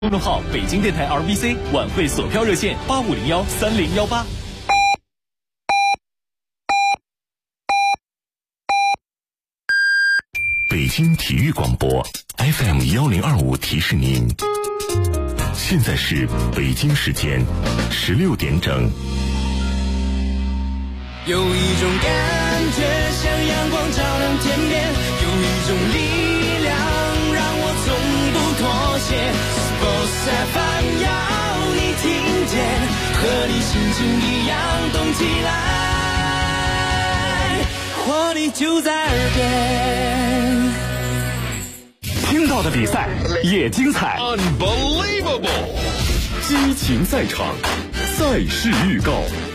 公众号北京电台 RBC 晚会索票热线85013018。 北京体育广播 FM1025提示您，现在是北京时间16点整。 有一种感觉像阳光照亮天边，有一种力量让我从不妥协。Sports FM 要你听见，和你心情一样动起来，活力就在耳边。 听到的比赛也精彩 Unbelievable， 激情赛场，赛事预告。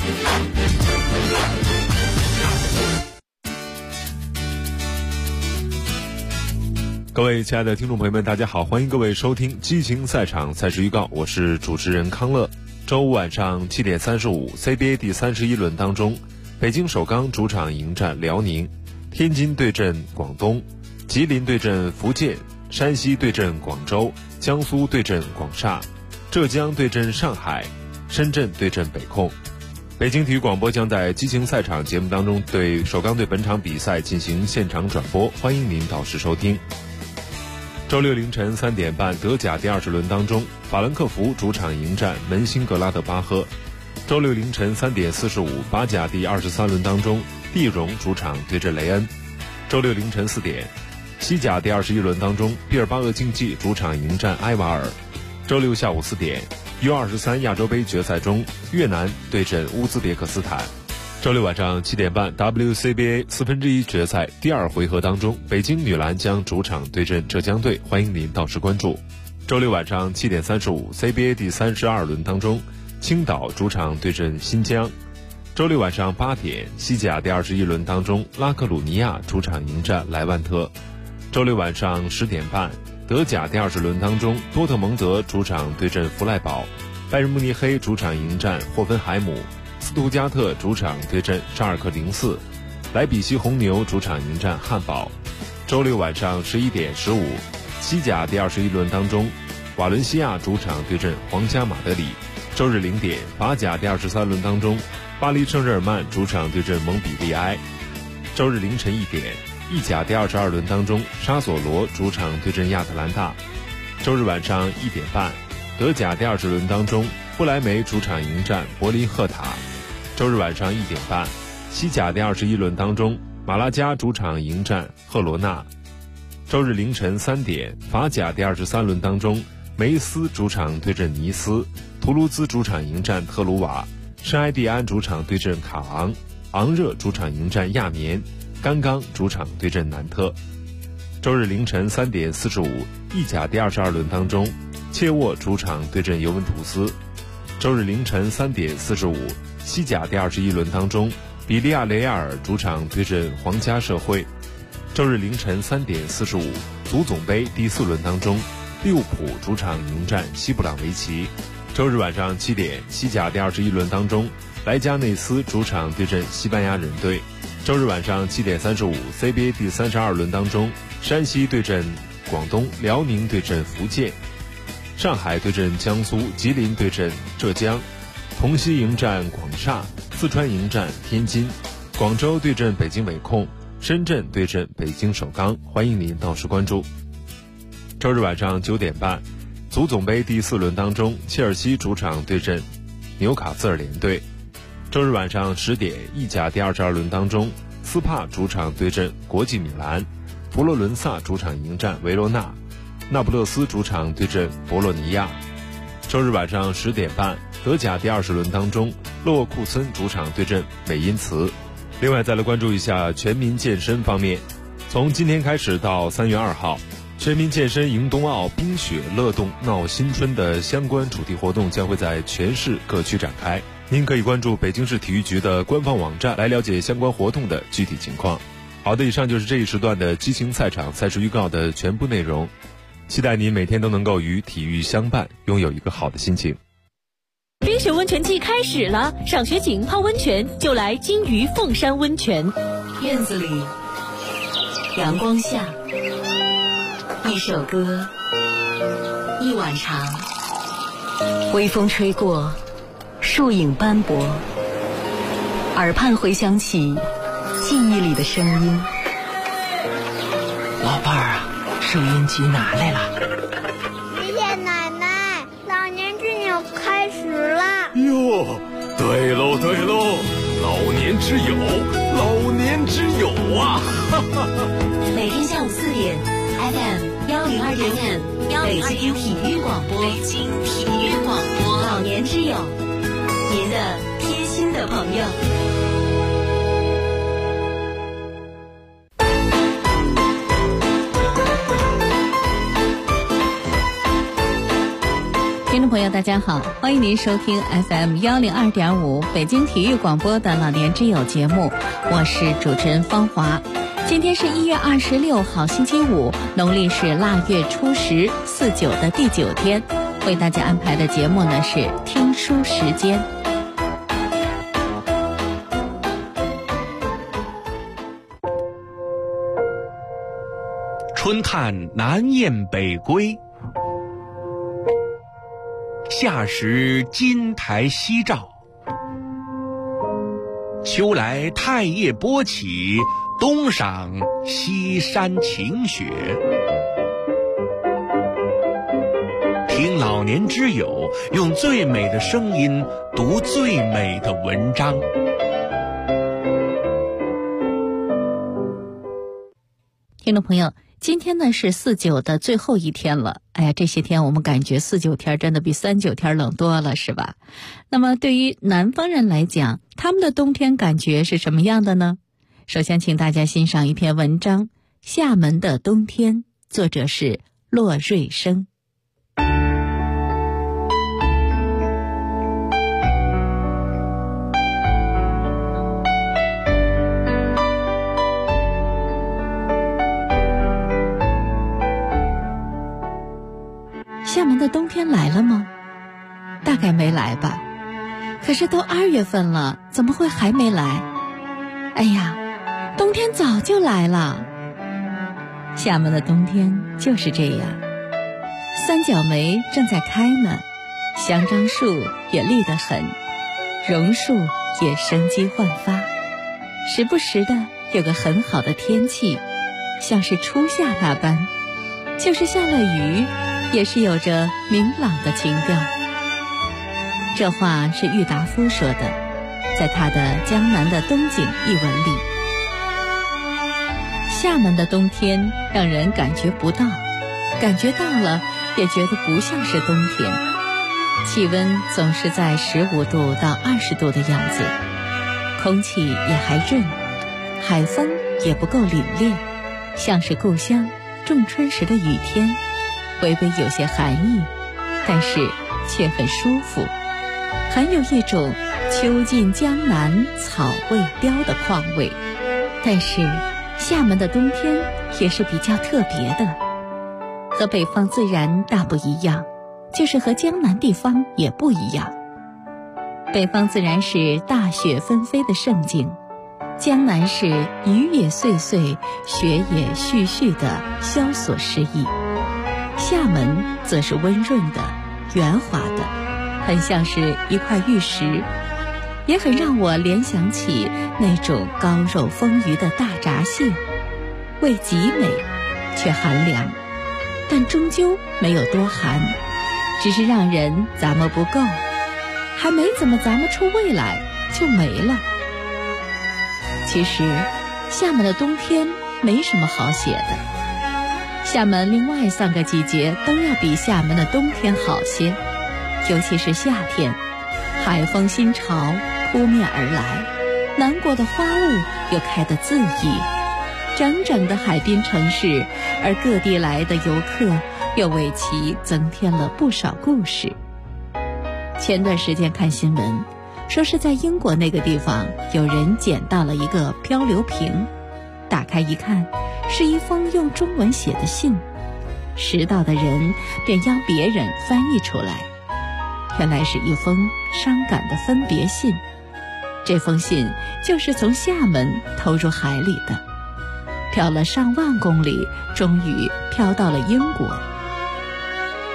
各位亲爱的听众朋友们，大家好，欢迎各位收听激情赛场赛事预告，我是主持人康乐。周五晚上7点35 CBA 第31轮当中，北京首钢主场迎战辽宁，天津对阵广东，吉林对阵福建，山西对阵广州，江苏对阵广厦，浙江对阵上海，深圳对阵北控。北京体育广播将在激情赛场节目当中对首钢队本场比赛进行现场转播，欢迎您到时收听。周六凌晨3点半，德甲第20轮当中，法兰克福主场迎战门兴格拉德巴赫。周六凌晨3点45，巴甲第23轮当中，蒂荣主场对阵雷恩。周六凌晨4点，西甲第21轮当中，毕尔巴鄂竞技主场迎战埃瓦尔。周六下午4点，U23亚洲杯决赛中，越南对阵乌兹别克斯坦。周六晚上7点半 WCBA 1/4决赛第2回合当中，北京女篮将主场对阵浙江队，欢迎您到时关注。周六晚上7点35 CBA 第32轮当中，青岛主场对阵新疆。周六晚上8点，西甲第21轮当中，拉克鲁尼亚主场迎战莱万特。周六晚上10点半，德甲第20轮当中，多特蒙德主场对阵弗赖堡，拜仁慕尼黑主场迎战霍芬海姆，斯图加特主场对阵沙尔克04，莱比锡红牛主场迎战汉堡。周六晚上11点15，西甲第21轮当中，瓦伦西亚主场对阵皇家马德里。周日0点，法甲第23轮当中，巴黎圣日耳曼主场对阵蒙彼利埃。周日凌晨1点，意甲第22轮当中，沙索罗主场对阵亚特兰大。周日晚上1点半，德甲第20轮当中，不莱梅主场迎战柏林赫塔。周日晚上1点半，西甲第21轮当中，马拉加主场迎战赫罗纳。周日凌晨3点，法甲第23轮当中，梅斯主场对阵尼斯，图卢兹主场迎战特鲁瓦，圣埃蒂安主场对阵卡昂，昂热主场迎战亚眠，甘刚主场对阵南特。周日凌晨3点45，意甲第22轮当中，切沃主场对阵尤文图斯。周日凌晨3点45，西甲第21轮当中，比利亚雷亚尔主场对阵皇家社会。周日凌晨3点45，足总杯第4轮当中，利物浦主场迎战西布朗维奇。周日晚上7点，西甲第21轮当中，莱加内斯主场对阵西班牙人队。周日晚上7点35 CBA 第32轮当中，山西对阵广东，辽宁对阵福建，上海对阵江苏，吉林对阵浙江，同曦迎战广厦，四川迎战天津，广州对阵北京北控，深圳对阵北京首钢，欢迎您到时关注。周日晚上9点半，足总杯第4轮当中，切尔西主场对阵纽卡斯尔联队。周日晚上10点，意甲第22轮当中，斯帕主场对阵国际米兰，佛罗伦萨主场迎战维罗纳，那不勒斯主场对阵博洛尼亚。周日晚上10点半，德甲第20轮当中，勒沃库森主场对阵美因茨。另外再来关注一下全民健身方面，从今天开始到3月2号，全民健身迎冬奥冰雪乐动闹新春的相关主题活动将会在全市各区展开。您可以关注北京市体育局的官方网站来了解相关活动的具体情况。好的，以上就是这一时段的激情赛场赛事预告的全部内容。期待您每天都能够与体育相伴，拥有一个好的心情。 冰雪温泉季开始了，赏雪景泡温泉就来金鱼凤山温泉。 院子里，阳光下，一首歌，一碗茶。 微风吹过，树影斑驳，耳畔回响起记忆里的声音。 老伴儿啊，收音机拿来了。 爷爷奶奶，老年之友开始了。 哟，对喽对喽，老年之友，老年之友啊！ 每天下午4点 FM 102.5，北京体育广播，北京体育广播，老年之友，您的贴心的朋友。 听众朋友大家好，欢迎您收听 FM 102.5北京体育广播的老年之友节目，我是主持人方华。今天是1月26号星期五，农历是腊月初10，49的第9天。为大家安排的节目呢是听书时间。 春探南雁北归，夏时金台夕照，秋来太液波起，冬赏西山晴雪。听老年之友用最美的声音读最美的文章。 听众朋友，今天呢是49的最后一天了。哎呀，这些天我们感觉49天真的比39天冷多了，是吧？那么对于南方人来讲，他们的冬天感觉是什么样的呢？首先请大家欣赏一篇文章《厦门的冬天》，作者是骆瑞生。厦门的冬天来了吗？大概没来吧。可是都2月份了，怎么会还没来？哎呀，冬天早就来了。厦门的冬天就是这样，三角梅正在开呢，香樟树也绿得很，榕树也生机焕发，时不时的有个很好的天气，像是初夏那般，就是下了雨也是有着明朗的情调。这话是郁达夫说的，在他的《江南的冬景》一文里。厦门的冬天让人感觉不到，感觉到了也觉得不像是冬天。气温总是在15度到20度的样子，空气也还润，海风也不够凛冽，像是故乡仲春时的雨天，微微有些寒意，但是却很舒服，很有一种秋尽江南草未凋的况味。但是厦门的冬天也是比较特别的，和北方自然大不一样，就是和江南地方也不一样。北方自然是大雪纷飞的盛景，江南是雨也碎碎，雪也絮絮的萧索诗意。厦门则是温润的、圆滑的，很像是一块玉石，也很让我联想起那种高肉丰腴的大闸蟹，味极美，却寒凉，但终究没有多寒，只是让人咂摸不够，还没怎么咂摸出味来就没了。其实厦门的冬天没什么好写的，厦门另外3个季节都要比厦门的冬天好些，尤其是夏天，海风新潮扑面而来，南国的花雾又开得恣意，整整的海滨城市，而各地来的游客又为其增添了不少故事。前段时间看新闻，说是在英国那个地方有人捡到了一个漂流瓶，打开一看，是一封用中文写的信，拾到的人便邀别人翻译出来，原来是一封伤感的分别信。这封信就是从厦门投入海里的，漂了上万公里，终于漂到了英国。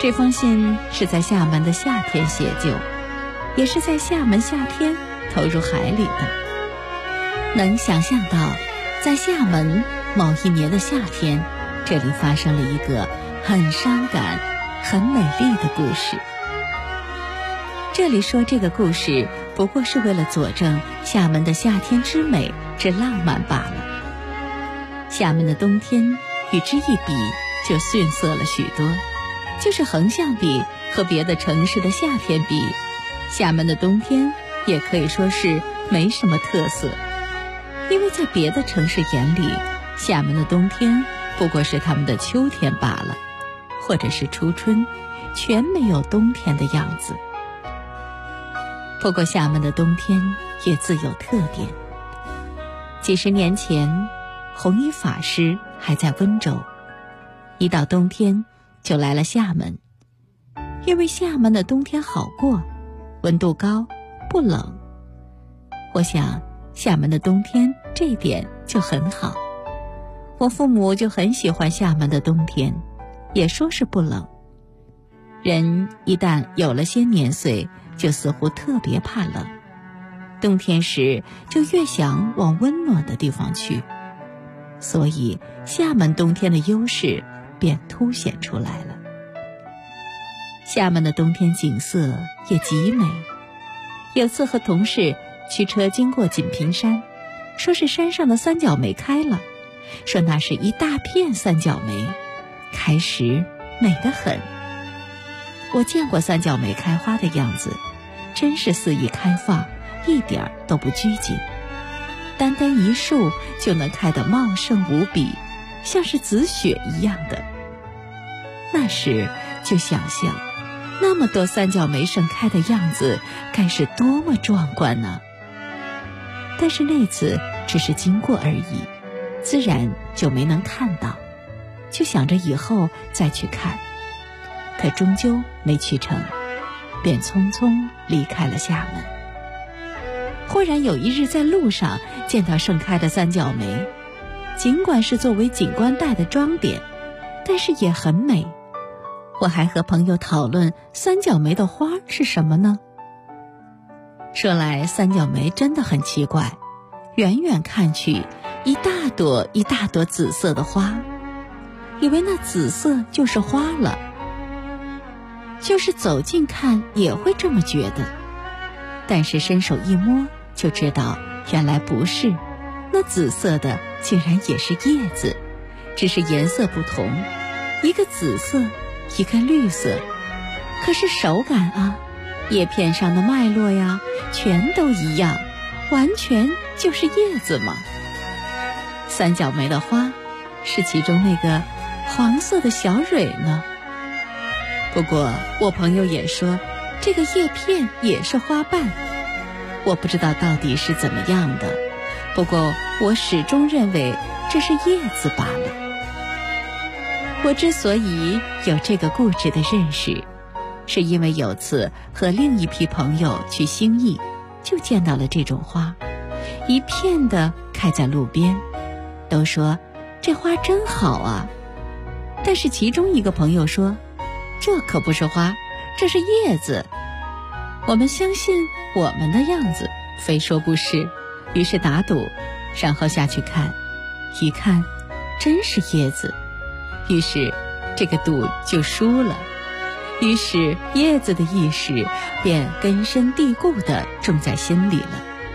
这封信是在厦门的夏天写就，也是在厦门夏天投入海里的。能想象到在厦门某一年的夏天，这里发生了一个很伤感很美丽的故事。这里说这个故事不过是为了佐证厦门的夏天之美之浪漫罢了。厦门的冬天与之一比就逊色了许多，就是横向比和别的城市的夏天比，厦门的冬天也可以说是没什么特色。因为在别的城市眼里，厦门的冬天不过是他们的秋天罢了，或者是初春，全没有冬天的样子。不过厦门的冬天也自有特点。几十年前，弘一法师还在温州，一到冬天就来了厦门。因为厦门的冬天好过，温度高，不冷。我想厦门的冬天这一点就很好。我父母就很喜欢厦门的冬天，也说是不冷。人一旦有了些年岁，就似乎特别怕冷，冬天时就越想往温暖的地方去，所以厦门冬天的优势便凸显出来了。厦门的冬天景色也极美。有次和同事驱车经过锦屏山，说是山上的三角梅开了，说那是一大片三角梅，开时美得很。我见过三角梅开花的样子，真是肆意开放，一点都不拘谨。单单一树就能开得茂盛无比，像是紫雪一样的。那时就想象，那么多三角梅盛开的样子，该是多么壮观呢？但是那次只是经过而已，自然就没能看到，就想着以后再去看，可终究没去成，便匆匆离开了厦门。忽然有一日在路上见到盛开的三角梅，尽管是作为景观带的装点，但是也很美。我还和朋友讨论三角梅的花是什么呢？说来三角梅真的很奇怪，远远看去，一大朵一大朵紫色的花，以为那紫色就是花了，就是走近看也会这么觉得，但是伸手一摸就知道原来不是，那紫色的竟然也是叶子，只是颜色不同，一个紫色，一个绿色，可是手感啊，叶片上的脉络呀，全都一样，完全就是叶子嘛。三角梅的花是其中那个黄色的小蕊呢。不过我朋友也说，这个叶片也是花瓣，我不知道到底是怎么样的，不过我始终认为这是叶子罢了。我之所以有这个固执的认识，是因为有次和另一批朋友去兴义，就见到了这种花，一片的开在路边，都说这花真好啊。但是其中一个朋友说，这可不是花，这是叶子。我们相信我们的样子，非说不是，于是打赌，然后下去看，一看真是叶子，于是这个赌就输了。于是叶子的意识便根深蒂固地种在心里了。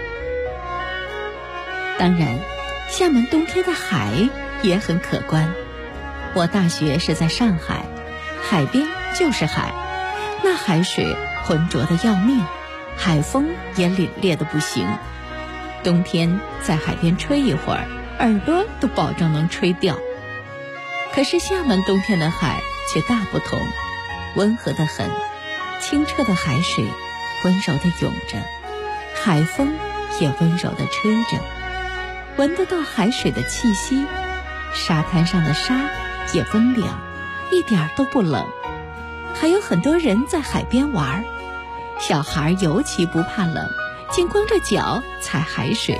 当然，厦门冬天的海也很可观。我大学是在上海，海边就是海，那海水浑浊得要命，海风也凛冽得不行。冬天在海边吹一会儿，耳朵都保证能吹掉。可是厦门冬天的海却大不同，温和得很，清澈的海水温柔地涌着，海风也温柔地吹着，闻得到海水的气息，沙滩上的沙也温凉，一点都不冷。还有很多人在海边玩，小孩尤其不怕冷，竟光着脚踩海水。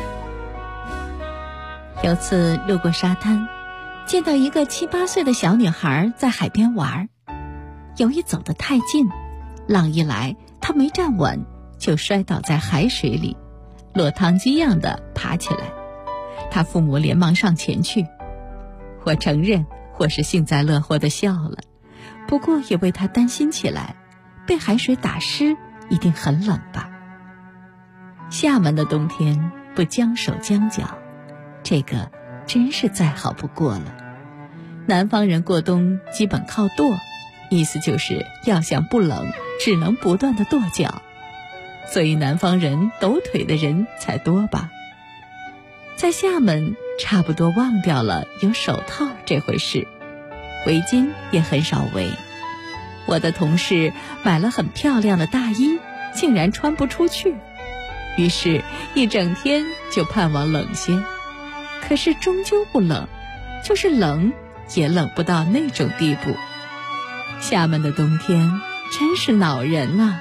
有次路过沙滩，见到一个7、8岁的小女孩在海边玩， 由于走得太近，浪一来他没站稳，就摔倒在海水里，落汤鸡样的爬起来。他父母连忙上前去，我承认我是幸灾乐祸地笑了，不过也为他担心起来，被海水打湿一定很冷吧。厦门的冬天不将手将脚，这个真是再好不过了。南方人过冬基本靠跺，意思就是要想不冷，只能不断地跺脚，所以南方人抖腿的人才多吧。在厦门差不多忘掉了有手套这回事，围巾也很少围。我的同事买了很漂亮的大衣，竟然穿不出去，于是一整天就盼望冷些。可是终究不冷，就是冷也冷不到那种地步。厦门的冬天真是恼人啊！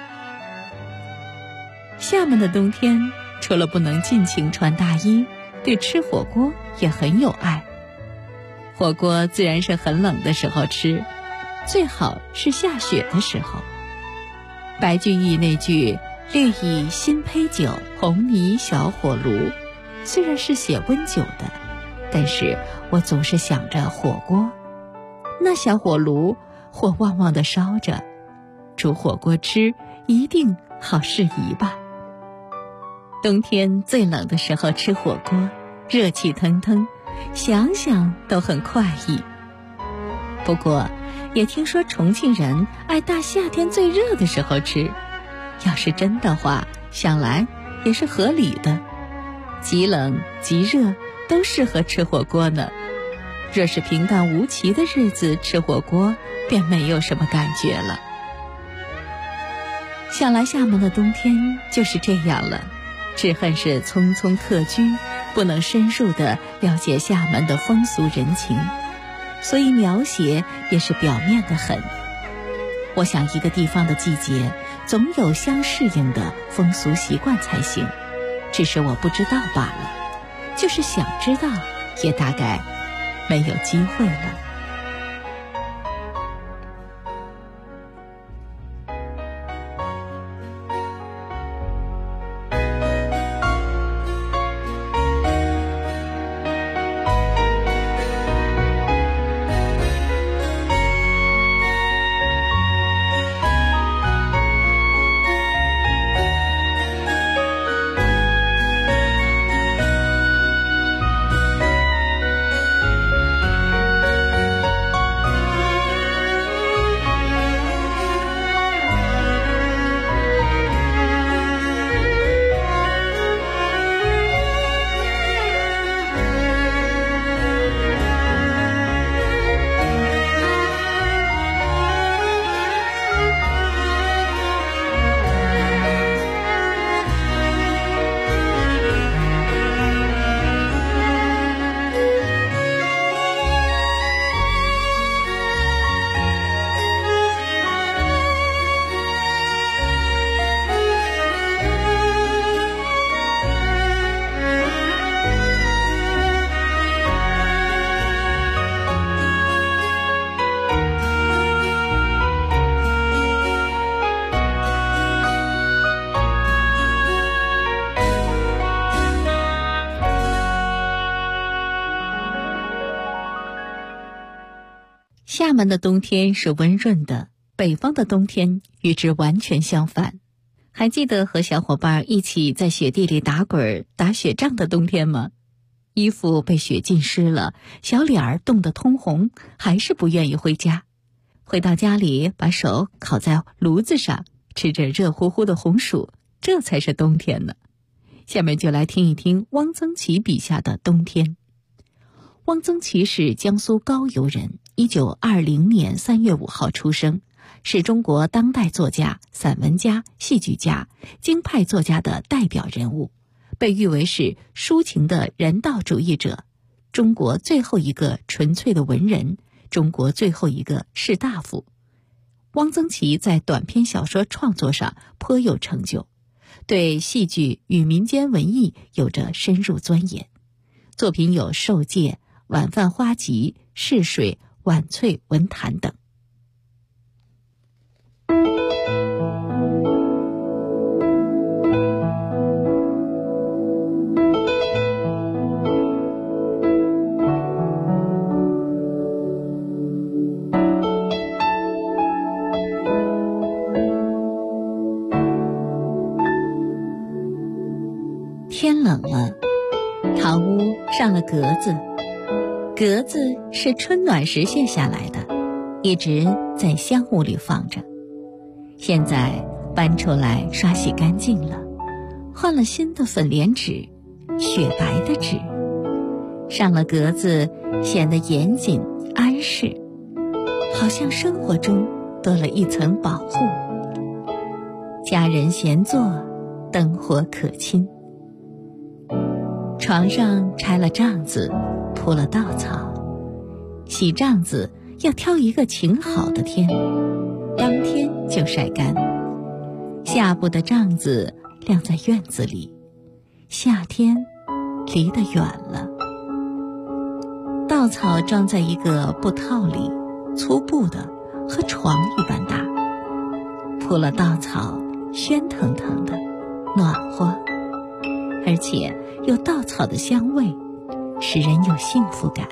厦门的冬天除了不能尽情穿大衣，对吃火锅也很有爱。火锅自然是很冷的时候吃，最好是下雪的时候。白居易那句绿蚁新醅酒，红泥小火炉，虽然是写温酒的，但是我总是想着火锅。那小火炉火旺旺地烧着，煮火锅吃一定好适宜吧。冬天最冷的时候吃火锅，热气腾腾，想想都很快意。不过也听说重庆人爱大夏天最热的时候吃，要是真的话，想来也是合理的。极冷极热都适合吃火锅呢。若是平淡无奇的日子吃火锅，便没有什么感觉了。想来厦门的冬天就是这样了，只恨是匆匆客居，不能深入地了解厦门的风俗人情，所以描写也是表面的很。我想一个地方的季节总有相适应的风俗习惯才行，只是我不知道罢了，就是想知道也大概没有机会了。厦门的冬天是温润的，北方的冬天与之完全相反。还记得和小伙伴一起在雪地里打滚打雪仗的冬天吗？衣服被雪浸湿了，小脸儿冻得通红，还是不愿意回家。回到家里，把手烤在炉子上，吃着热乎乎的红薯，这才是冬天呢。下面就来听一听汪曾祺笔下的冬天。汪曾祺是江苏高邮人，1920年3月5号出生，是中国当代作家、散文家、戏剧家、京派作家的代表人物，被誉为是抒情的人道主义者，中国最后一个纯粹的文人，中国最后一个士大夫。汪曾祺在短篇小说创作上颇有成就，对戏剧与民间文艺有着深入钻研，作品有《受戒》、《晚饭花集》、《逝水》、《晚翠文坛》等。 冷了，堂屋上了格子，格子是春暖时卸下来的，一直在香屋里放着，现在搬出来刷洗干净了，换了新的粉莲纸，雪白的纸，上了格子显得严谨安适，好像生活中多了一层保护。家人闲坐，灯火可亲。床上拆了帐子，铺了稻草。洗帐子要挑一个晴好的天，当天就晒干。下部的帐子晾在院子里，夏天离得远了。稻草装在一个布套里，粗布的，和床一般大。铺了稻草，喧腾腾的，暖和，而且有稻草的香味，使人有幸福感。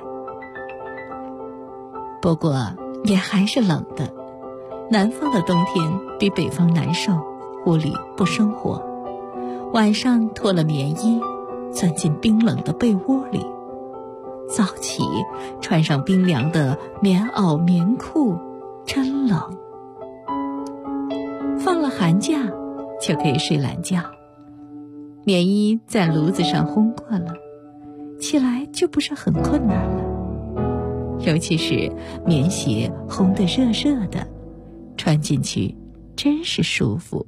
不过也还是冷的，南方的冬天比北方难受，屋里不生火，晚上脱了棉衣，钻进冰冷的被窝里，早起穿上冰凉的棉袄棉裤，真冷。放了寒假就可以睡懒觉，棉衣在炉子上烘过了，起来就不是很困难了。尤其是棉鞋烘得热热的，穿进去真是舒服。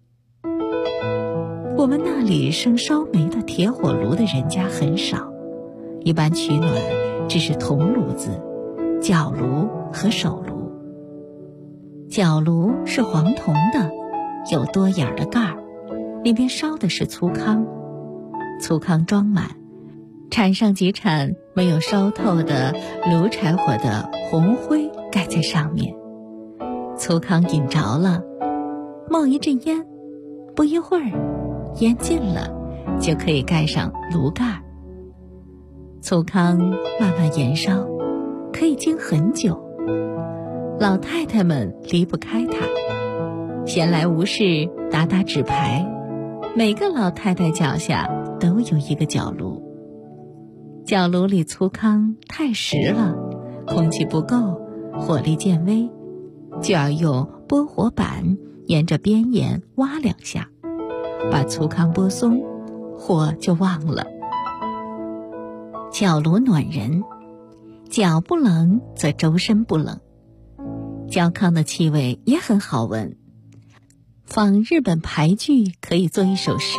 我们那里生烧煤的铁火炉的人家很少，一般取暖只是铜炉子、角炉和手炉。角炉是黄铜的，有多眼的盖儿，里面烧的是粗糠，粗糠装满，铲上几铲没有烧透的炉柴火的红灰盖在上面，粗糠引着了，冒一阵烟，不一会儿烟尽了，就可以盖上炉盖。粗糠慢慢燃烧，可以经很久。老太太们离不开它，闲来无事打打纸牌，每个老太太脚下都有一个角炉。角炉里粗糠太实了，空气不够，火力渐微，就要用拨火板沿着边沿挖2下，把粗糠拨松，火就旺了。角炉暖人，脚不冷则周身不冷。焦糠的气味也很好闻，仿日本俳句可以做一首诗。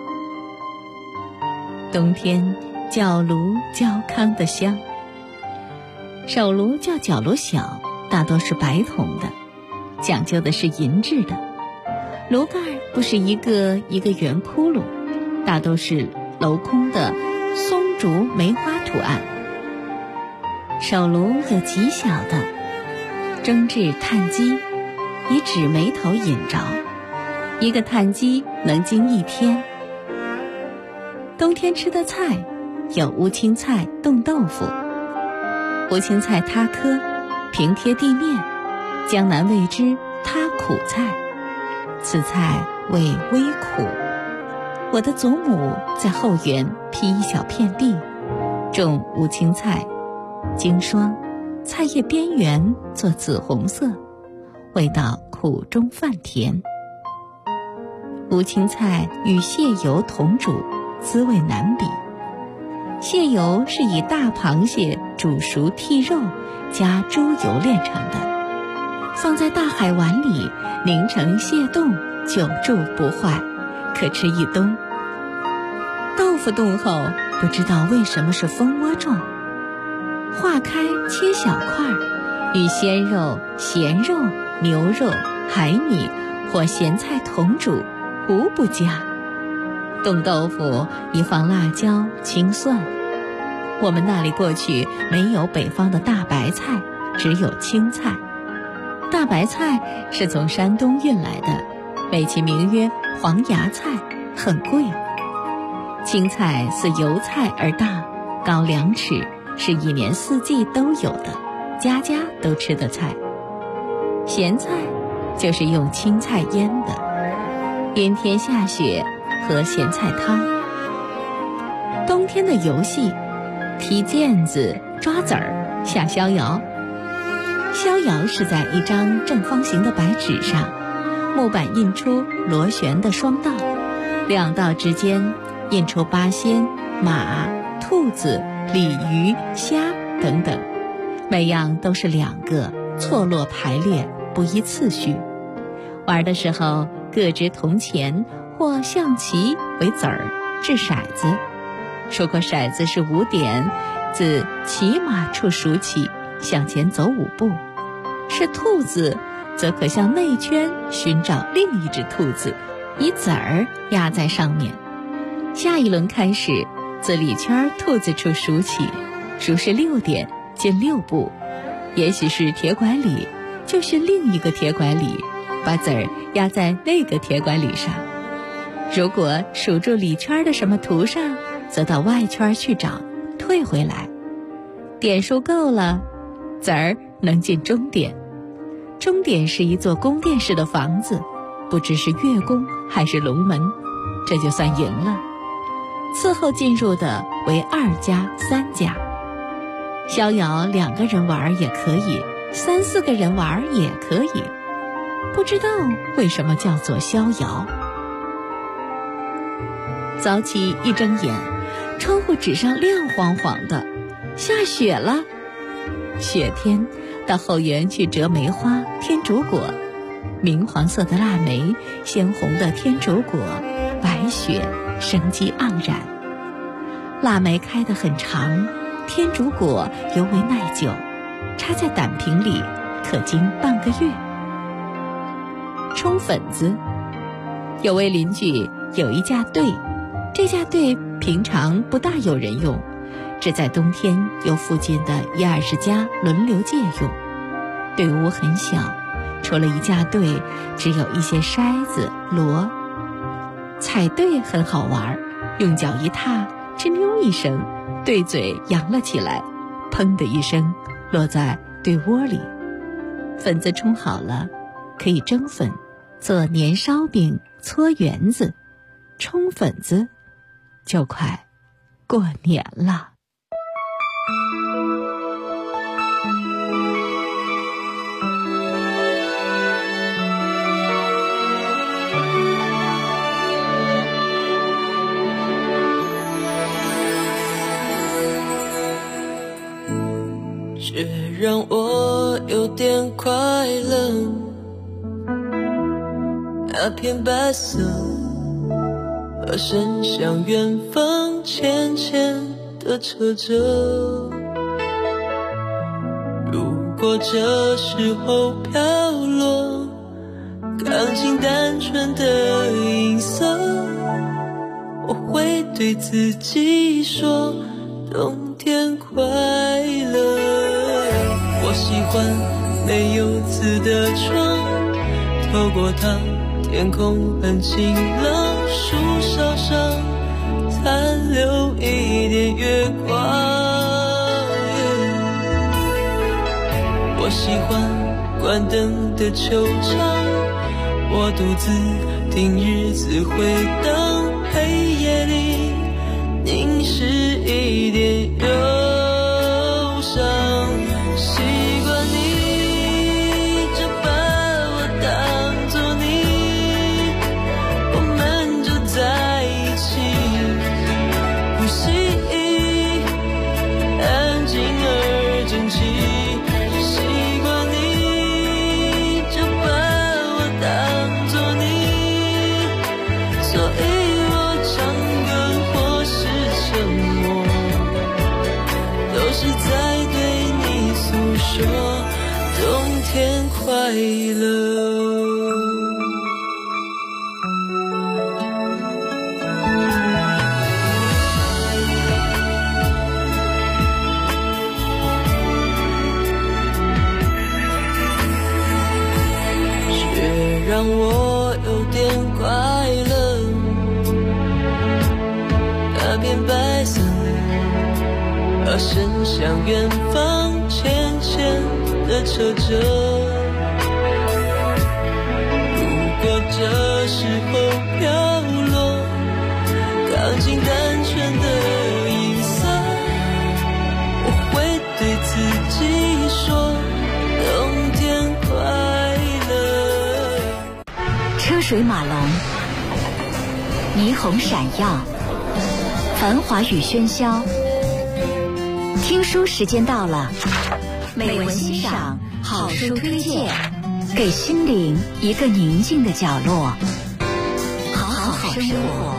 冬天角炉焦糠的香。手炉叫角炉小，大多是白铜的，讲究的是银质的。炉盖不是一个一个圆窟窿，大都是镂空的松竹梅花图案。手炉有极小的，蒸制炭鸡，以纸眉头引着，一个炭鸡能经1天。冬天吃的菜有乌青菜冻豆腐，乌青菜塌颗，平贴地面，江南谓之塌苦菜，此菜味微苦。我的祖母在后园辟一小片地，种乌青菜，经霜，菜叶边缘做紫红色，味道苦中泛甜。乌青菜与蟹油同煮，滋味难比。蟹油是以大螃蟹煮熟剔肉，加猪油炼成的，放在大海碗里凝成蟹冻，久住不坏，可吃一冬。豆腐冻后不知道为什么是蜂窝状，化开切小块，与鲜肉、咸肉、牛肉、海米或咸菜同煮，无不佳。冻豆腐宜放辣椒、青蒜。我们那里过去没有北方的大白菜，只有青菜。大白菜是从山东运来的，美其名曰黄芽菜，很贵。青菜似油菜而大，高2尺，是1年4季都有的，家家都吃的菜。咸菜就是用青菜腌的，阴天下雪喝咸菜汤。 冬天的游戏，踢毽子、抓子儿、下逍遥。逍遥是在一张正方形的白纸上，木板印出螺旋的双道，两道之间印出八仙、马、兔子、鲤鱼、虾等等，每样都是2个，错落排列，不依次序。玩的时候各执铜钱或象棋为子儿，掷骰子。如果骰子是5点，自骑马处数起，向前走5步。是兔子，则可向内圈寻找另一只兔子，以子儿压在上面。下一轮开始，自里圈兔子处数起，如是6点，进6步。也许是铁拐李，就是另一个铁拐李，把子儿压在那个铁拐李上。如果数住里圈的什么图上，则到外圈去找，退回来。点数够了，子儿能进终点。终点是一座宫殿式的房子，不知是月宫还是龙门，这就算赢了。次后进入的为2家、3家。逍遥2个人玩也可以，3、4个人玩也可以，不知道为什么叫做逍遥。早起一睁眼，窗户纸上亮晃晃的，下雪了。雪天到后园去折梅花、天竺果，明黄色的腊梅，鲜红的天竺果，白雪生机盎然。腊梅开得很长，天竺果尤为耐久，插在胆瓶里可经半个月。冲粉子，有位邻居有一架队，这架队平常不大有人用，只在冬天由附近的10-20家轮流借用。队伍很小，除了一架队，只有一些筛子、箩。踩队很好玩，用脚一踏，吱溜一声，队嘴扬了起来，砰的一声落在队窝里。粉子冲好了，可以蒸粉，做年烧饼、搓圆子。冲粉子就快过年了。 却让我有点快乐。那片白色和伸向远方浅浅的扯着。如果这时候飘落钢琴单纯的音色，我会对自己说冬天快乐。我喜欢没有字的窗，透过它天空很晴朗，树梢上残留一点月光。我喜欢关灯的球场，我独自听日子回荡，黑夜里凝视一点忧伤。习惯你就把我当作你，我们就在一起呼吸，安静而整齐。习惯你就把我当作你，所以我唱歌或是沉默，都是在对你诉说冬天快乐。却让我有点快乐，那片白色而伸向远方浅浅的扯着。如果这时候飘落钢琴单纯的水马龙，霓虹闪耀，繁华与喧嚣。听书时间到了，美文欣赏，好书推荐，给心灵一个宁静的角落，好好生活。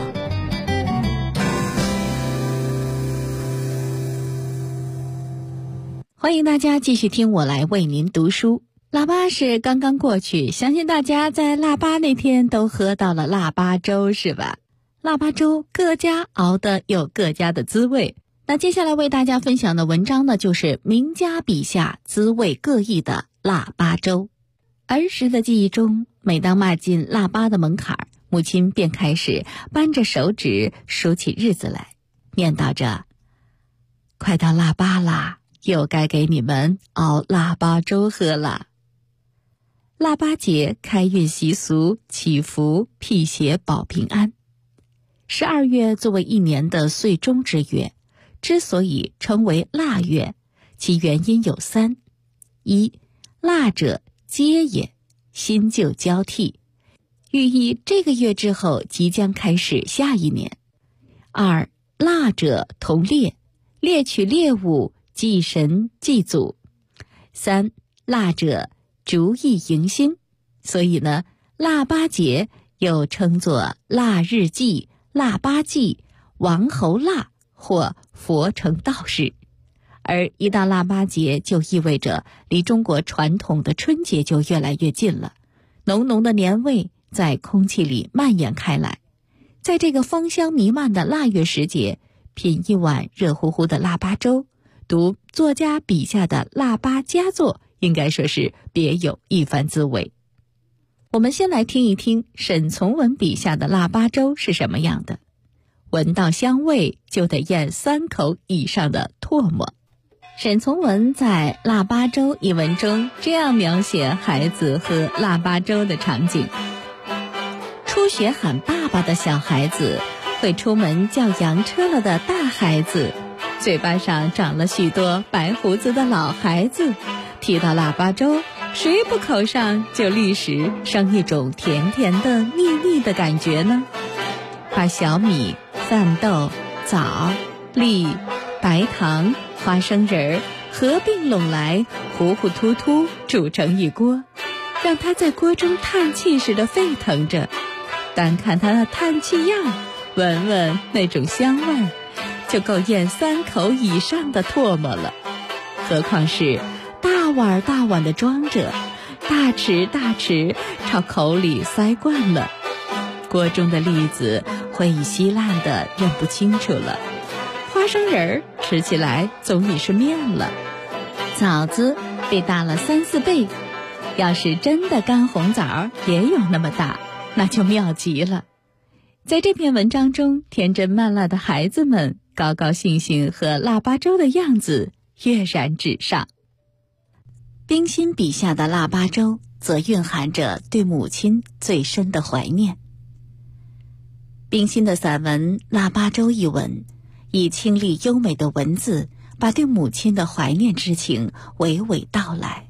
欢迎大家继续听我来为您读书。腊八是刚刚过去，相信大家在腊八那天都喝到了腊八粥，是吧？腊八粥各家熬的有各家的滋味。那接下来为大家分享的文章呢，就是名家笔下滋味各异的腊八粥。儿时的记忆中，每当迈进腊八的门槛，母亲便开始扳着手指数起日子来，念叨着：快到腊八啦，又该给你们熬腊八粥喝了。腊八节开运习俗，祈福辟邪保平安。12月作为一年的岁中之月，之所以称为腊月，其原因有3：一，腊者接也，新旧交替，寓意这个月之后即将开始下一年；二，腊者同猎，猎取猎物，祭神祭祖；三，腊者逐意迎新，所以呢，腊八节又称作腊日祭、腊八祭、王侯腊或佛成道日。而一到腊八节，就意味着离中国传统的春节就越来越近了，浓浓的年味在空气里蔓延开来。在这个芳香弥漫的腊月时节，品一碗热乎乎的腊八粥，读作家笔下的腊八佳作，应该说是别有一番滋味。我们先来听一听沈从文笔下的腊八粥是什么样的。闻到香味就得咽3口以上的唾沫。沈从文在《腊八粥》一文中这样描写孩子喝腊八粥的场景：初学喊爸爸的小孩子，会出门叫洋车了的大孩子，嘴巴上长了许多白胡子的老孩子，提到腊八粥，谁不口上就立时生一种甜甜的腻腻的感觉呢？把小米、饭豆、枣、栗、白糖、花生仁合并拢来，糊糊突突煮成一锅，让它在锅中叹气似的沸腾着。单看它的叹气样，闻闻那种香味，就够咽3口以上的唾沫了。何况是大碗大碗的装着，大匙大匙朝口里塞惯了，锅中的栗子会已稀烂的认不清楚了，花生仁吃起来总已是面了，枣子被大了3、4倍，要是真的干红枣也有那么大，那就妙极了。在这篇文章中，天真慢辣的孩子们高高兴兴喝腊八粥的样子跃然纸上。冰心笔下的腊八粥则蕴含着对母亲最深的怀念。冰心的散文《腊八粥》一文，以清丽优美的文字，把对母亲的怀念之情娓娓道来。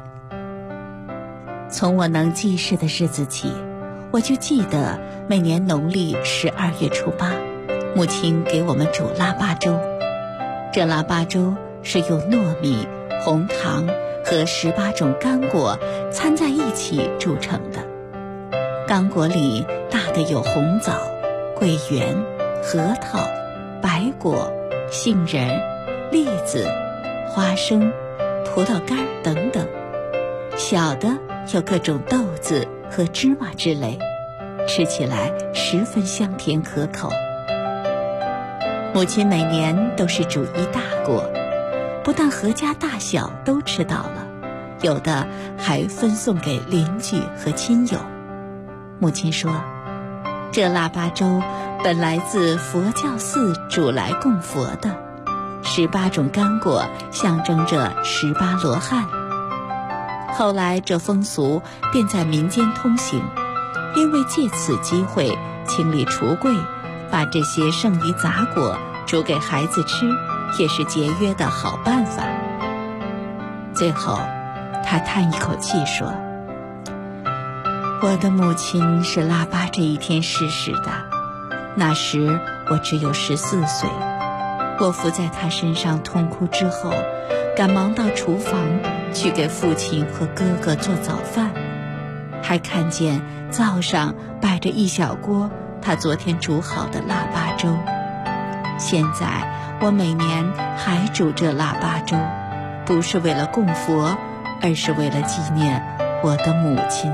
从我能记事的日子起，我就记得每年农历12月初8，母亲给我们煮腊八粥。这腊八粥是用糯米、红糖和18种干果掺在一起煮成的。干果里大的有红枣、桂圆、核桃、白果、杏仁、栗子、花生、葡萄干等等，小的有各种豆子和芝麻之类，吃起来十分香甜可口。母亲每年都是煮一大锅，不但阖家大小都吃到了，有的还分送给邻居和亲友。母亲说，这腊八粥本来自佛教寺煮来供佛的，18种干果象征着18罗汉。后来这风俗便在民间通行，因为借此机会清理橱柜，把这些剩余杂果煮给孩子吃，也是节约的好办法。最后他叹一口气说， 我的母亲是腊八这一天逝世的，那时我只有14岁。我伏在她身上痛哭之后，赶忙到厨房去给父亲和哥哥做早饭，还看见灶上摆着一小锅她昨天煮好的腊八粥。现在我每年还煮这腊八粥，不是为了供佛，而是为了纪念我的母亲。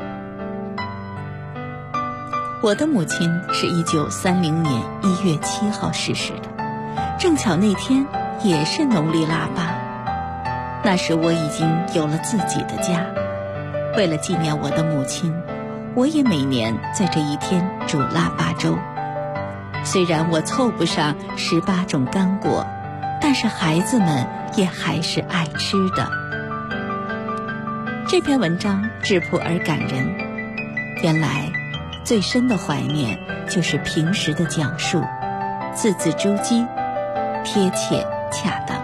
我的母亲是1930年1月7号逝世的，正巧那天也是农历腊八。那时我已经有了自己的家，为了纪念我的母亲，我也每年在这一天煮腊八粥。虽然我凑不上18种干果，但是孩子们也还是爱吃的。这篇文章质朴而感人，原来最深的怀念就是平时的讲述，字字珠玑，贴切恰当。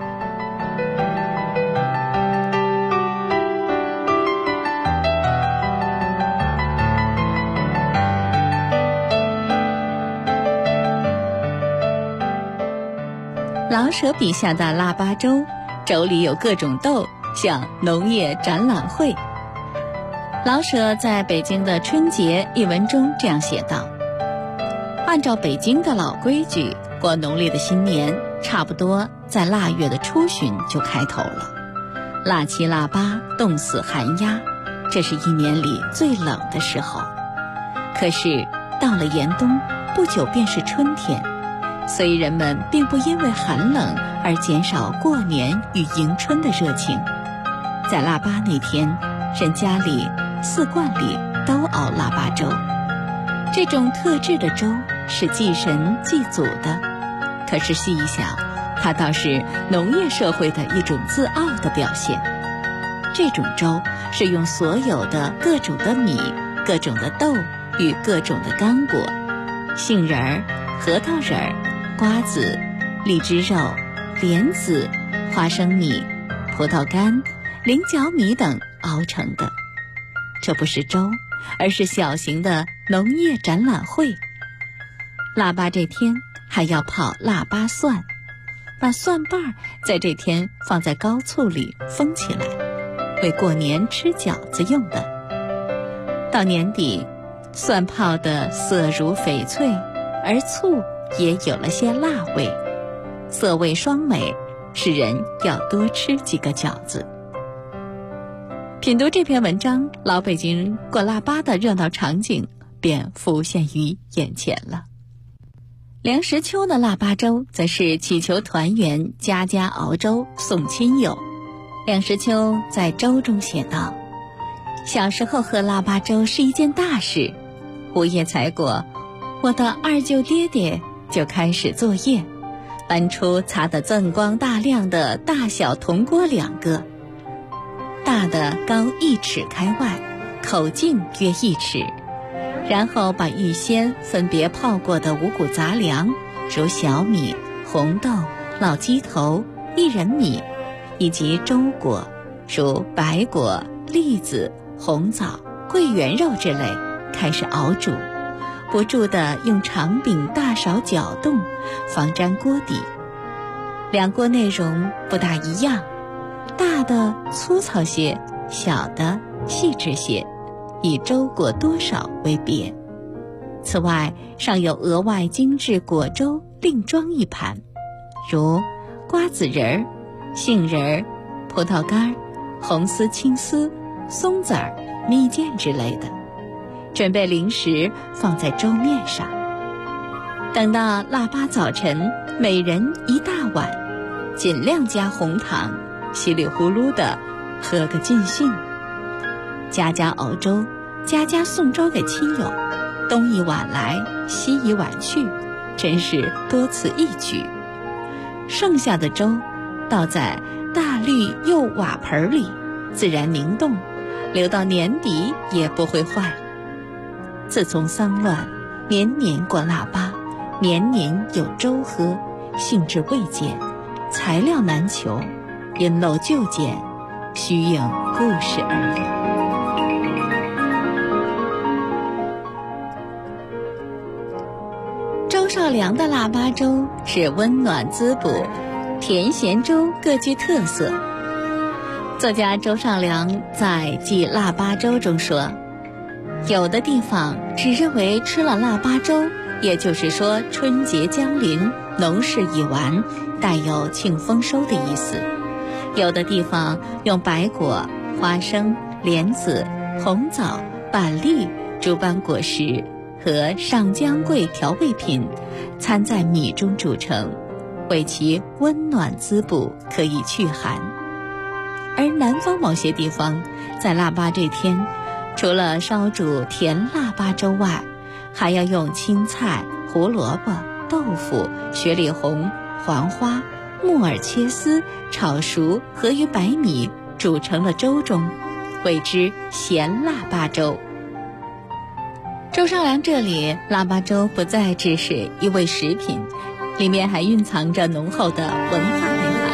老舍笔下的腊八粥，粥里有各种豆，像农业展览会。老舍在北京的春节一文中这样写道：按照北京的老规矩，过农历的新年差不多在腊月的初旬就开头了。腊七腊八冻死寒鸦，这是一年里最冷的时候。可是到了严冬，不久便是春天，所以人们并不因为寒冷而减少过年与迎春的热情。在腊八那天，人家里4罐里都熬腊八粥。这种特制的粥是祭神祭祖的，可是细一想，它倒是农业社会的一种自傲的表现。这种粥是用所有的各种的米、各种的豆与各种的干果，杏仁儿、核桃仁儿、瓜子、荔枝肉、莲子、花生米、葡萄干、菱角米等熬成的。这不是粥，而是小型的农业展览会。腊八这天还要泡腊八蒜，把蒜瓣在这天放在高醋里封起来，为过年吃饺子用的。到年底，蒜泡的色如翡翠，而醋也有了些辣味，色味双美，使人要多吃几个饺子。品读这篇文章，老北京过腊八的热闹场景便浮现于眼前了。梁实秋的腊八粥则是祈求团圆，家家熬粥送亲友。梁实秋在粥中写道：小时候喝腊八粥是一件大事，午夜才过，我的二舅爹爹就开始作业，搬出擦得锃光大亮的大小铜锅2个，大的高1尺开外，口径约1尺，然后把预先分别泡过的五谷杂粮，如小米、红豆、老鸡头、薏仁米，以及粥果，如白果、栗子、红枣、桂圆肉之类，开始熬煮，不住地用长柄大勺搅动，防粘锅底。2锅内容不大一样，大的粗糙些，小的细致些，以粥果多少为别。此外，尚有额外精致果粥另装一盘，如瓜子仁儿、杏仁儿、葡萄干、红丝、青丝、松子儿、蜜饯之类的，准备零食放在粥面上。等到腊八早晨，每人1大碗，尽量加红糖，稀里呼噜的喝个尽兴。家家熬粥，家家送粥给亲友，东一碗来，西一碗去，真是多此一举。剩下的粥倒在大绿釉瓦盆里，自然凝冻，留到年底也不会坏。自从丧乱，年年过腊八，年年有粥喝，兴致未减，材料难求，因陋就简，虚应故事而已。 周绍良的腊八粥是温暖滋补，甜咸粥各具特色。作家周绍良在记腊八粥中说，有的地方只认为吃了腊八粥，也就是说春节将临，农事已完，带有庆丰收的意思。有的地方用白果、花生、莲子、红枣、板栗诸般果实和上姜桂调味品掺在米中煮成，为其温暖滋补，可以祛寒。而南方某些地方在腊八这天，除了烧煮甜腊八粥外，还要用青菜、胡萝卜、豆腐、雪里红、黄花、木耳切丝炒熟，合于白米煮成了粥中，谓之咸腊八粥。周绍良这里腊八粥不再只是一味食品，里面还蕴藏着浓厚的文化内涵。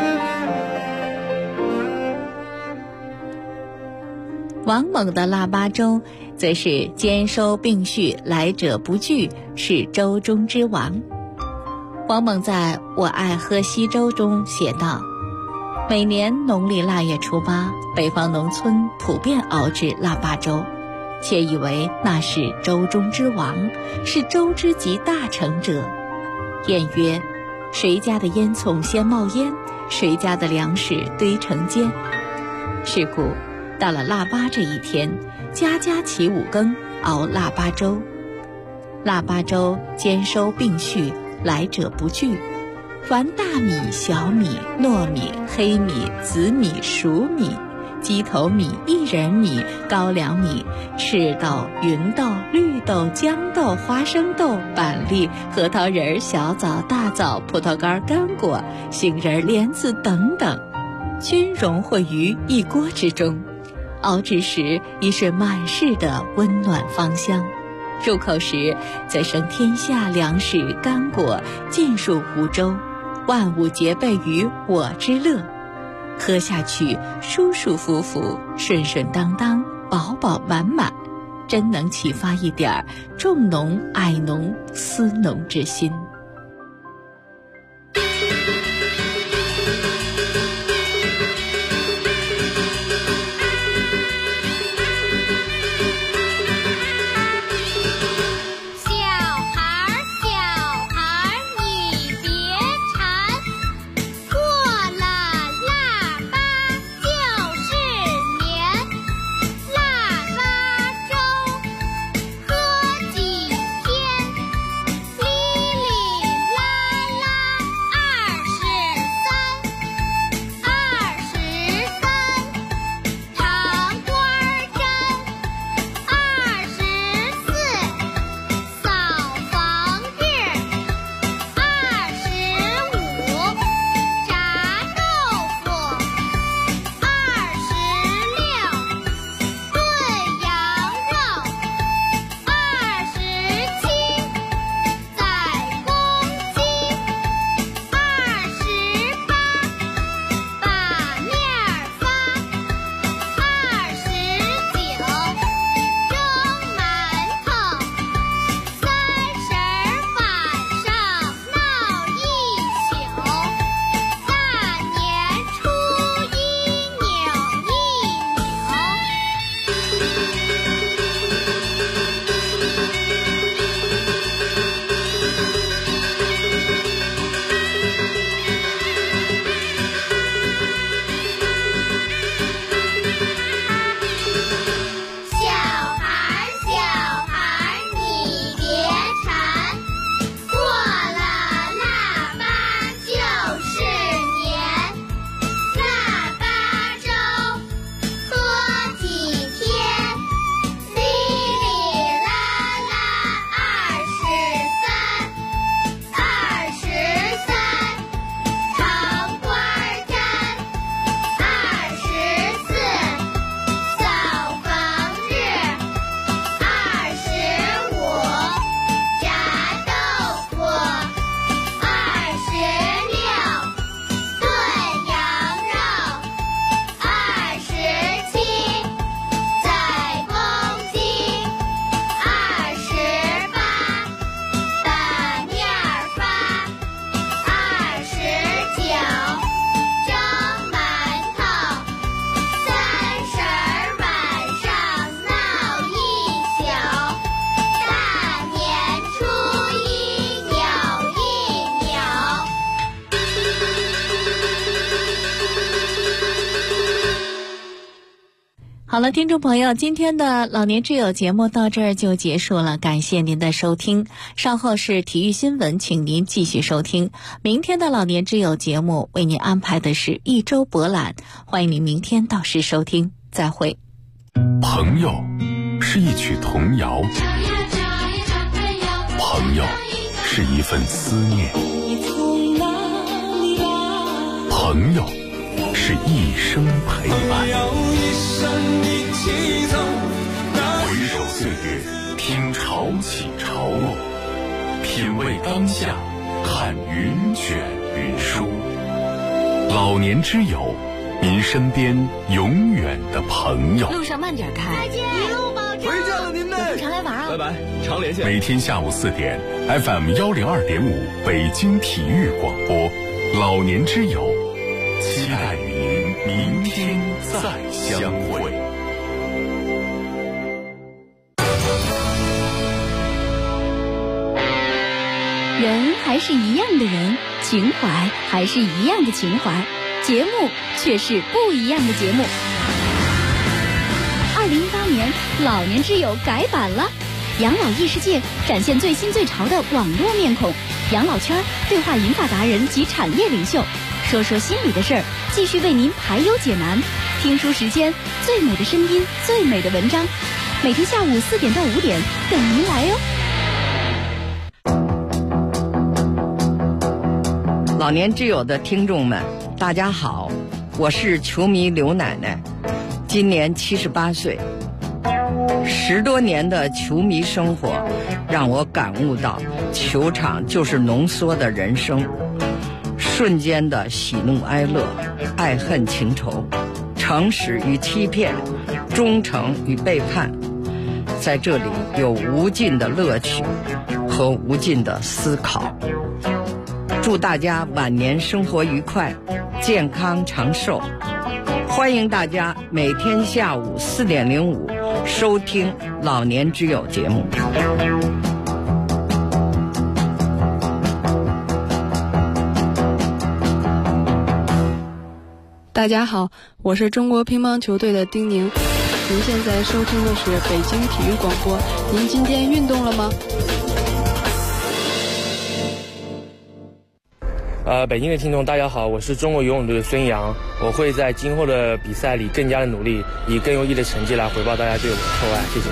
王猛的腊八粥则是兼收并蓄，来者不拒，是粥中之王。王猛在我爱喝稀粥中写道，每年农历腊月初八，北方农村普遍熬制腊八粥，且以为那是粥中之王，是粥之集大成者。谚曰，谁家的烟囱先冒烟，谁家的粮食堆成尖。是故到了腊八这一天，家家起五更熬腊八粥。腊八粥兼收并蓄，来者不拒。凡大米、小米、糯米、黑米、紫米、熟米、鸡头米、薏仁米、高粱米、赤豆、芸豆、绿豆、豇豆、花生豆、板栗、核桃仁、小枣、大枣、葡萄干、干果、杏仁、莲子等等，均融汇于一锅之中。熬制时已是满室的温暖芳香，入口时则生天下粮食干果尽数无粥，万物皆备于我之乐。喝下去舒舒服服，顺顺当当，饱饱满满，真能启发一点种农爱农思农之心。 哩哩好了，听众朋友，今天的老年之友节目到这儿就结束了，感谢您的收听。稍后是体育新闻，请您继续收听。明天的老年之友节目为您安排的是一周博览，欢迎您明天到时收听，再会。 朋友是一曲童谣，朋友是一份思念，朋友是一生陪伴。回首岁月，听潮起潮落，品味当下，看云卷云舒。老年之友，您身边永远的朋友。 路上慢点开， 再见，一路保重。 回家了您呢， 常来玩啊！ 拜拜，常联系。 每天下午4点 ，FM 102.5北京体育广播，老年之友，期待与您明天再相会。 人还是一样的人，情怀还是一样的情怀，节目却是不一样的节目。2018年老年之友改版了，养老异世界展现最新最潮的网络面孔，养老圈对话银发达人及产业领袖，说说心里的事儿，继续为您排忧解难。听书时间，最美的声音，最美的文章，每天下午4点到5点等您来哟。 老年之友的听众们，大家好，我是球迷刘奶奶，今年78岁。10多年的球迷生活，让我感悟到，球场就是浓缩的人生，瞬间的喜怒哀乐，爱恨情仇，诚实与欺骗，忠诚与背叛，在这里有无尽的乐趣和无尽的思考。祝大家晚年生活愉快，健康长寿。欢迎大家每天下午4点05收听老年之友节目。 大家好，我是中国乒乓球队的丁宁。您现在收听的是北京体育广播。您今天运动了吗？ 北京的听众大家好，我是中国游泳队的孙杨，我会在今后的比赛里更加的努力，以更优异的成绩来回报大家对我的厚爱，谢谢。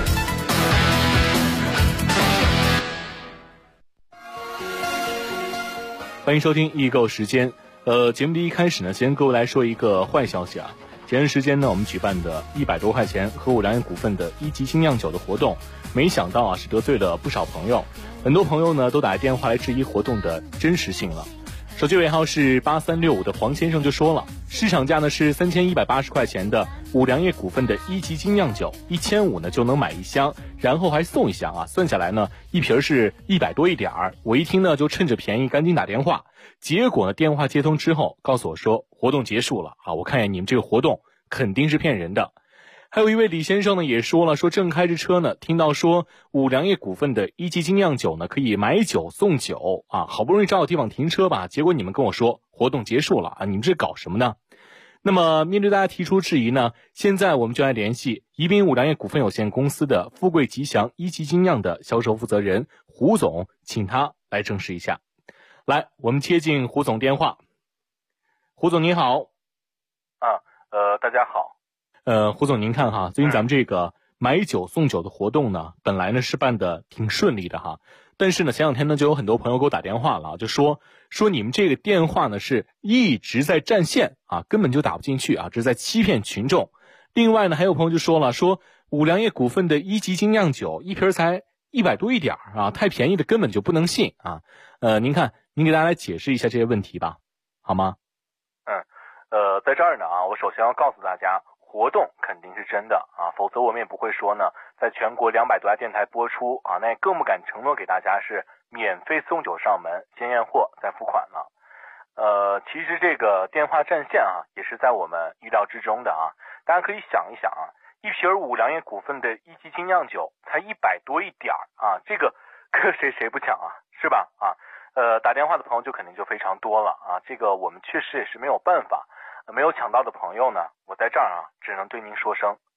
欢迎收听易购时间。节目的一开始呢，先各位来说一个坏消息啊。前段时间呢，我们举办的100多块钱和五粮液股份的1级精酿酒的活动，没想到啊是得罪了不少朋友，很多朋友呢都打电话来质疑活动的真实性了。手机尾号是8365的黄先生就说了，市场价呢是3180块钱的五粮液股份的1级精酿酒，1500呢就能买1箱，然后还送1箱啊，算下来呢一瓶是100多一点儿。我一听呢就趁着便宜赶紧打电话，结果呢电话接通之后告诉我说活动结束了啊，我看见你们这个活动肯定是骗人的。还有一位李先生呢也说了，说正开着车呢，听到说五粮液股份的1级精酿酒呢可以买酒送酒啊，好不容易找到地方停车吧，结果你们跟我说活动结束了啊，你们这搞什么呢？那么面对大家提出质疑呢，现在我们就来联系宜宾五粮液股份有限公司的富贵吉祥1级精酿的销售负责人胡总，请他来证实一下。来，我们接进胡总电话。胡总您好。 大家好。 胡总您看哈，最近咱们这个买酒送酒的活动呢，本来呢是办的挺顺利的哈，但是呢前两天呢就有很多朋友给我打电话了，就说你们这个电话呢是一直在占线啊，根本就打不进去啊，这是在欺骗群众。另外呢还有朋友就说了，说五粮液股份的1级精酿酒一瓶才100多一点啊，太便宜的根本就不能信啊。您看您给大家来解释一下这些问题吧，好吗？ 在这儿呢啊，我首先要告诉大家，活动肯定是真的啊，否则我们也不会说呢，在全国200多家电台播出啊，那也更不敢承诺给大家是免费送酒上门，先验货再付款了。其实这个电话占线啊，也是在我们预料之中的啊。大家可以想一想啊，一瓶五粮液股份的1级精酿酒才100多一点啊，这个谁不抢啊，是吧？啊，打电话的朋友就肯定就非常多了啊，这个我们确实也是没有办法。没有抢到的朋友呢，我在这儿啊，只能对您说声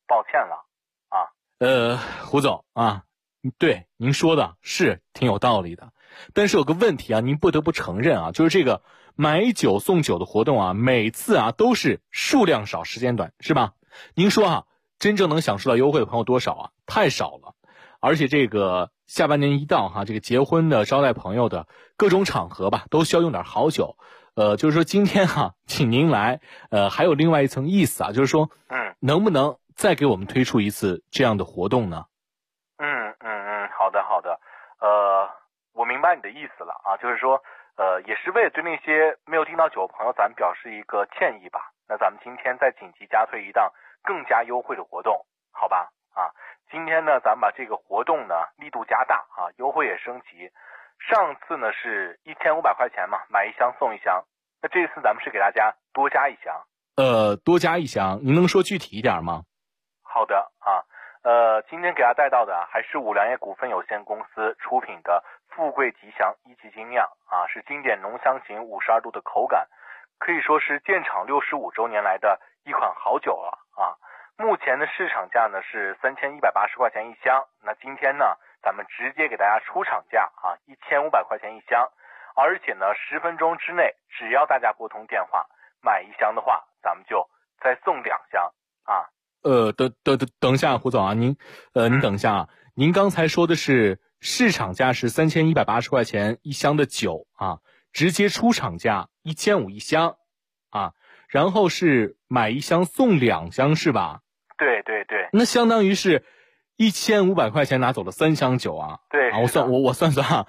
抱歉了啊。 胡总啊，对，您说的是挺有道理的，但是有个问题啊，您不得不承认啊，就是这个买酒送酒的活动啊，每次啊都是数量少时间短，是吧？您说啊，真正能享受到优惠的朋友多少啊？太少了。而且这个下半年一到哈，这个结婚的、招待朋友的各种场合吧，都需要用点好酒。就是说今天哈，请您来，还有另外一层意思啊，就是说，能不能再给我们推出一次这样的活动呢？ 好的，我明白你的意思了啊，就是说，也是为了对那些没有订到酒的朋友，咱们表示一个歉意吧。那咱们今天再紧急加推一档更加优惠的活动，好吧？啊，今天呢，咱们把这个活动呢力度加大啊，优惠也升级。上次呢是1500块钱嘛，买一箱送一箱。那这次咱们是给大家多加一箱。 多加一箱，您能说具体一点吗？ 好的啊。今天给大家带到的还是五粮液股份有限公司出品的富贵吉祥一级精酿啊，是经典浓香型52度的口感，可以说是建厂65周年来的一款好酒了啊。目前的市场价呢是3180块钱一箱，那今天呢咱们直接给大家出厂价啊1500块钱一箱，而且呢10分钟之内只要大家拨通电话买一箱的话，咱们就再送2箱啊。 等一下，胡总啊，您等一下啊，您刚才说的是市场价是3180块钱一箱的酒啊，直接出厂价1500一箱啊，然后是买一箱送2箱是吧？ 对， 那相当于是1500块钱拿走了3箱酒啊。 对啊，我算啊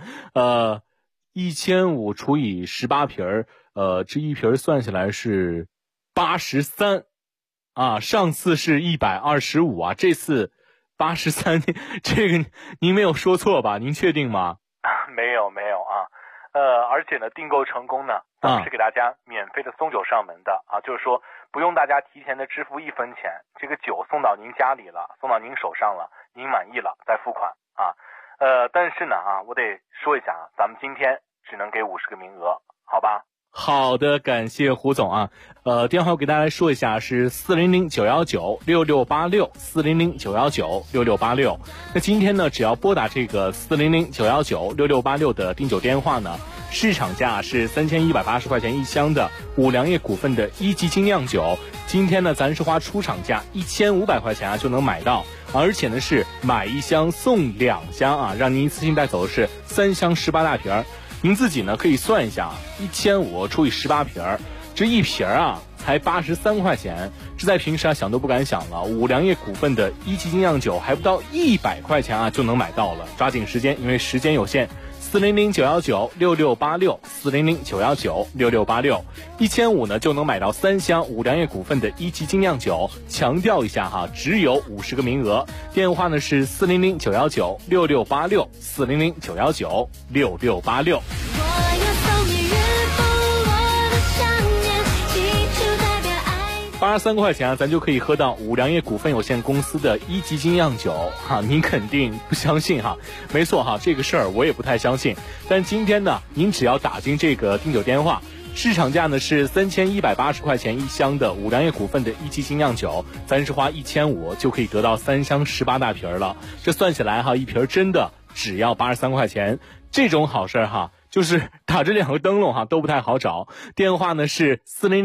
，1500除以18瓶这一瓶算下来是83。啊，上次是125啊，这次83，这个您没有说错吧？您确定吗？ 没有啊，而且呢，订购成功呢，咱们是给大家免费的送酒上门的啊，就是说不用大家提前的支付1分钱，这个酒送到您家里了，送到您手上了，您满意了再付款啊。但是呢啊，我得说一下啊，咱们今天只能给50个名额，好吧？ 好的，感谢胡总啊。电话我给大家来说一下是400-919-6686，400-919-6686。那今天呢，只要拨打这个400-919-6686的订酒电话呢，市场价是3180块钱一箱的五粮液股份的一级精酿酒，今天呢咱是花出厂价1500块钱啊就能买到，而且呢是买一箱送2箱啊，让您一次性带走的是3箱18大瓶。您自己呢可以算一下，1500除以18瓶，这一瓶啊才83块钱，这在平时啊想都不敢想了。五粮液股份的一级精酿酒还不到100块钱啊就能买到了，抓紧时间，因为时间有限。400-919-6686，400-919-6686，1500呢就能买到3箱五粮液股份的一级精酿酒。强调一下哈，只有50个名额。电话呢是400-919-6686，400-919-6686。83块钱啊，咱就可以喝到五粮液股份有限公司的一级精酿酒哈，您肯定不相信哈？没错哈，这个事儿我也不太相信。但今天呢，您只要打进这个订酒电话，市场价呢是3180块钱一箱的五粮液股份的一级精酿酒，咱是花1500就可以得到3箱18大瓶了。这算起来哈，一瓶真的只要83块钱，这种好事哈。就是打这2个灯笼哈都不太好找，电话呢是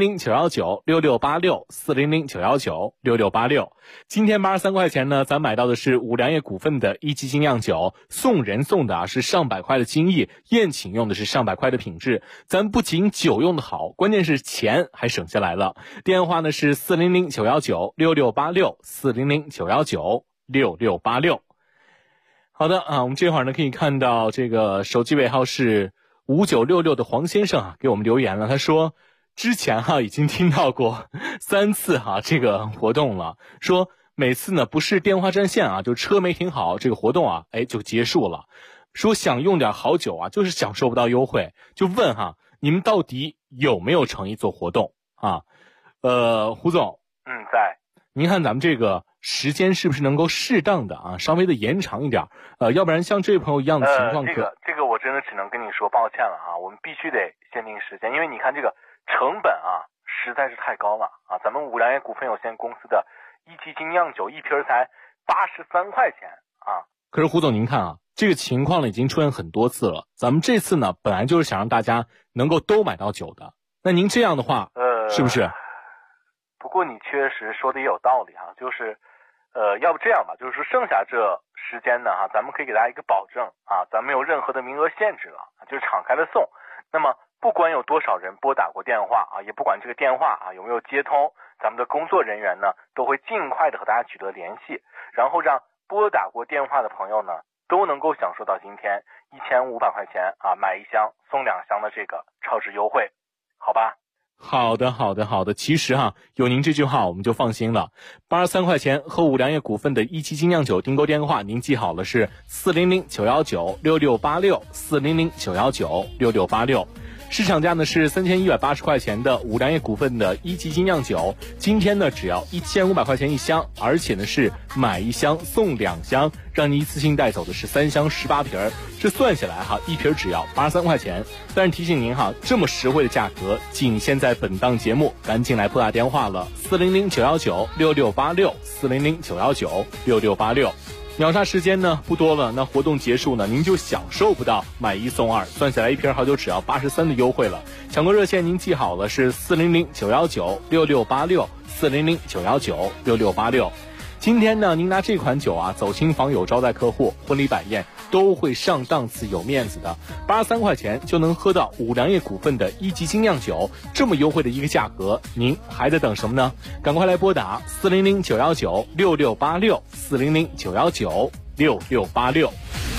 400-919-6686，400-919-6686。今天83块钱呢，咱买到的是五粮液股份的一级精酿酒，送人送的是上百块的精益，宴请用的是上百块的品质。咱不仅酒用的好，关键是钱还省下来了。电话呢是400-919-6686，400-919-6686。好的啊，我们这会儿呢可以看到这个手机尾号是5966的黄先生啊给我们留言了，他说之前已经听到过3次这个活动了，说每次呢不是电话占线就车没停好，这个活动就结束了，说想用点好酒就是享受不到优惠，就问你们到底有没有诚意做活动啊？胡总， 在。 您看咱们这个时间是不是能够适当的稍微的延长一点，要不然像这位朋友一样的情况这个我真的只能跟你说抱歉了我们必须得限定时间，因为你看这个成本实在是太高了咱们五粮液股份有限公司的一级精酿酒一瓶才83块钱啊。 可是胡总您看啊，这个情况呢已经出现很多次了，咱们这次呢本来就是想让大家能够都买到酒的，那您这样的话是不是？ 不过你确实说的也有道理哈，就是要不这样吧，就是说剩下这时间呢咱们可以给大家一个保证啊，咱没有任何的名额限制了，就是敞开的送。那么不管有多少人拨打过电话啊，也不管这个电话有没有接通，咱们的工作人员呢都会尽快的和大家取得联系，然后让拨打过电话的朋友呢都能够享受到今天1500块钱买1箱送2箱的这个超值优惠，好吧？ 好的，其实有您这句话我们就放心了。83块钱和五粮液股份的一期精酿酒订购电话您记好了，是400-919-6686，400-919-6686。市场价呢是3180块钱的五粮液股份的一级精酿酒，今天呢只要1500块钱1箱，而且呢是买1箱送2箱，让你一次性带走的是3箱18瓶，这算下来一瓶只要83块钱。但是提醒您这么实惠的价格仅限在本档节目，赶紧来拨打电话了，400-919-6686，400-919-6686。秒杀时间呢不多了，那活动结束呢您就享受不到买1送2，算下来一瓶好酒只要83的优惠了。抢购热线您记好了，是400-919-6686，400-919-6686。今天呢您拿这款酒走亲访友招待客户，婚礼摆宴都会上档次有面子的，83块钱就能喝到五粮液股份的一级精酿酒，这么优惠的一个价格，您还在等什么呢？赶快来拨打400-919-6686，400-919-6686。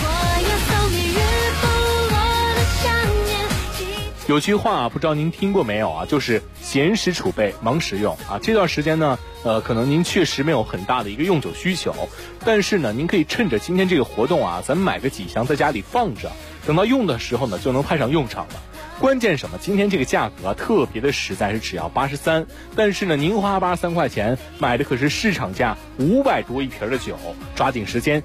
有句话不知道您听过没有就是闲时储备，忙时用这段时间呢可能您确实没有很大的一个用酒需求，但是呢您可以趁着今天这个活动咱们买个几箱在家里放着，等到用的时候呢就能派上用场了。关键什么？今天这个价格特别的实在，是只要83，但是呢您花83块钱买的可是市场价500多一瓶的酒，抓紧时间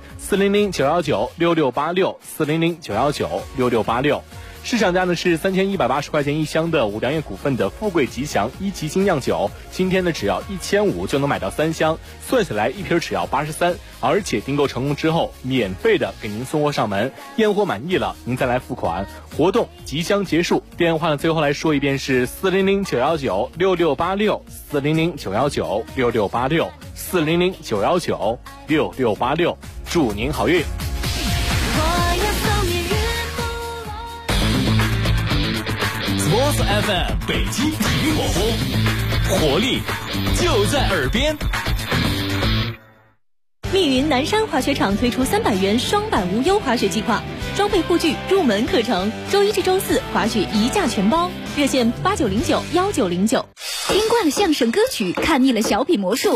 ，400-919-6686，400-919-6686。市场价呢是3180块钱1箱的五粮液股份的富贵吉祥一级精酿酒，今天呢只要1500就能买到3箱，算下来一瓶只要83，而且订购成功之后免费的给您送货上门，验货满意了您再来付款。活动即将结束，电话呢最后来说一遍是400-919-6686，400-919-6686，400-919-6686，祝您好运。 Sports FM 北京体育广播，活力就在耳边。 密云南山滑雪场推出300元双板无忧滑雪计划，装备护具、入门课程，周1至周4滑雪1价全包，热线8909-1909。 听惯了相声歌曲，看腻了小品魔术，